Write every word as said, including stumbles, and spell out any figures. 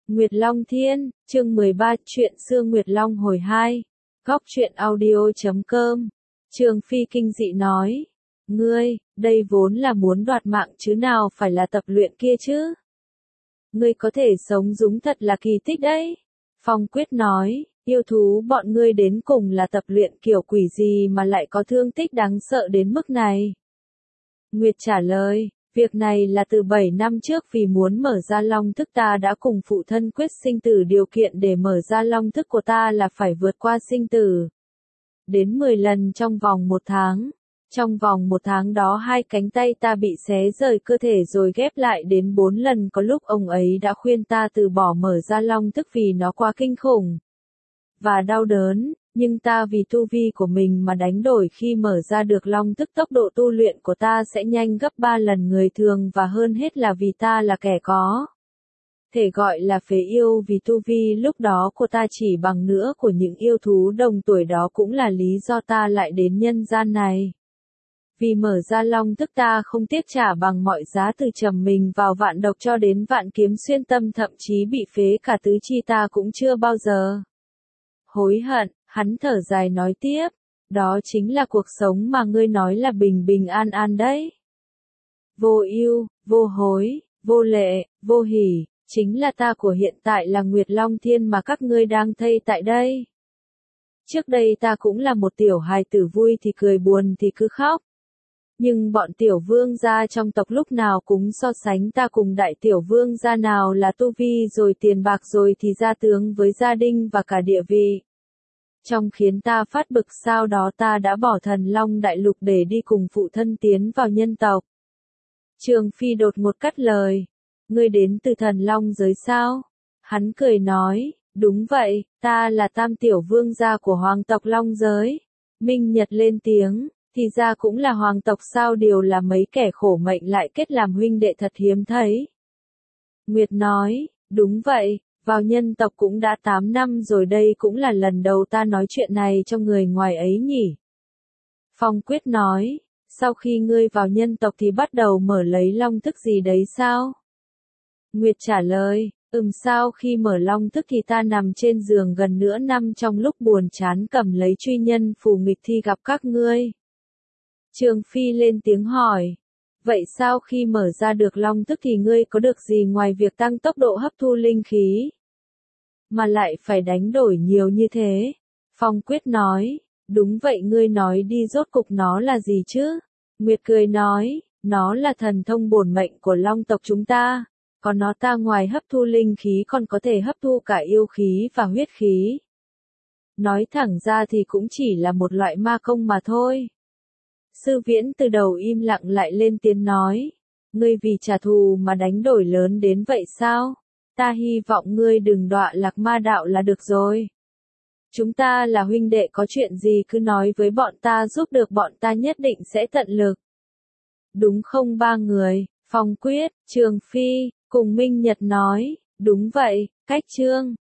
Nguyệt Long Thiên, chương mười ba, chuyện xưa Nguyệt Long hồi hai. Góc truyện audio chấm com. Trường Phi kinh dị nói. Ngươi, đây vốn là muốn đoạt mạng chứ nào phải là tập luyện kia chứ. Ngươi có thể sống dũng thật là kỳ tích đấy. Phong Quyết nói, yêu thú bọn ngươi đến cùng là tập luyện kiểu quỷ gì mà lại có thương tích đáng sợ đến mức này. Nguyệt trả lời. Việc này là từ bảy năm trước vì muốn mở ra long thức ta đã cùng phụ thân quyết sinh tử điều kiện để mở ra long thức của ta là phải vượt qua sinh tử. Đến mười lần trong vòng một tháng. Trong vòng một tháng đó hai cánh tay ta bị xé rời cơ thể rồi ghép lại đến bốn lần, có lúc ông ấy đã khuyên ta từ bỏ mở ra long thức vì nó quá kinh khủng và đau đớn. Nhưng ta vì tu vi của mình mà đánh đổi khi mở ra được long thức, tốc độ tu luyện của ta sẽ nhanh gấp ba lần người thường và hơn hết là vì ta là kẻ có thể gọi là phế yêu vì tu vi lúc đó của ta chỉ bằng nửa của những yêu thú đồng tuổi, đó cũng là lý do ta lại đến nhân gian này. Vì mở ra long thức ta không tiếc trả bằng mọi giá, từ trầm mình vào vạn độc cho đến vạn kiếm xuyên tâm, thậm chí bị phế cả tứ chi ta cũng chưa bao giờ hối hận. Hắn thở dài nói tiếp, đó chính là cuộc sống mà ngươi nói là bình bình an an đấy. Vô ưu, vô hối, vô lệ, vô hỉ, chính là ta của hiện tại, là Nguyệt Long Thiên mà các ngươi đang thấy tại đây. Trước đây ta cũng là một tiểu hài tử, vui thì cười, buồn thì cứ khóc. Nhưng bọn tiểu vương gia trong tộc lúc nào cũng so sánh ta cùng đại tiểu vương gia, nào là tu vi rồi tiền bạc rồi thì gia tướng với gia đình và cả địa vị. Trong khiến ta phát bực, sau đó ta đã bỏ Thần Long Đại Lục để đi cùng phụ thân tiến vào nhân tộc. Trường Phi đột ngột cắt lời, ngươi đến từ Thần Long giới sao? Hắn cười nói, đúng vậy, ta là tam tiểu vương gia của hoàng tộc Long giới. Minh Nhật lên tiếng, thì ra cũng là hoàng tộc sao, điều là mấy kẻ khổ mệnh lại kết làm huynh đệ thật hiếm thấy. Nguyệt nói, đúng vậy. Vào nhân tộc cũng đã tám năm rồi, đây cũng là lần đầu ta nói chuyện này cho người ngoài ấy nhỉ. Phong Quyết nói, sau khi ngươi vào nhân tộc thì bắt đầu mở lấy long thức gì đấy sao? Nguyệt trả lời, ừm sau khi mở long thức thì ta nằm trên giường gần nửa năm, trong lúc buồn chán cầm lấy truy nhân phù nghịch thì gặp các ngươi. Trường Phi lên tiếng hỏi. Vậy sau khi mở ra được long thức thì ngươi có được gì ngoài việc tăng tốc độ hấp thu linh khí? Mà lại phải đánh đổi nhiều như thế? Phong Quyết nói, đúng vậy, ngươi nói đi, rốt cục nó là gì chứ? Nguyệt cười nói, nó là thần thông bổn mệnh của long tộc chúng ta. Còn nó ta ngoài hấp thu linh khí còn có thể hấp thu cả yêu khí và huyết khí. Nói thẳng ra thì cũng chỉ là một loại ma công mà thôi. Sư Viễn từ đầu im lặng lại lên tiếng nói, ngươi vì trả thù mà đánh đổi lớn đến vậy sao? Ta hy vọng ngươi đừng đọa lạc ma đạo là được rồi. Chúng ta là huynh đệ, có chuyện gì cứ nói với bọn ta, giúp được bọn ta nhất định sẽ tận lực. Đúng không ba người? Phong Quyết, Trường Phi, cùng Minh Nhật nói, đúng vậy, cách chương.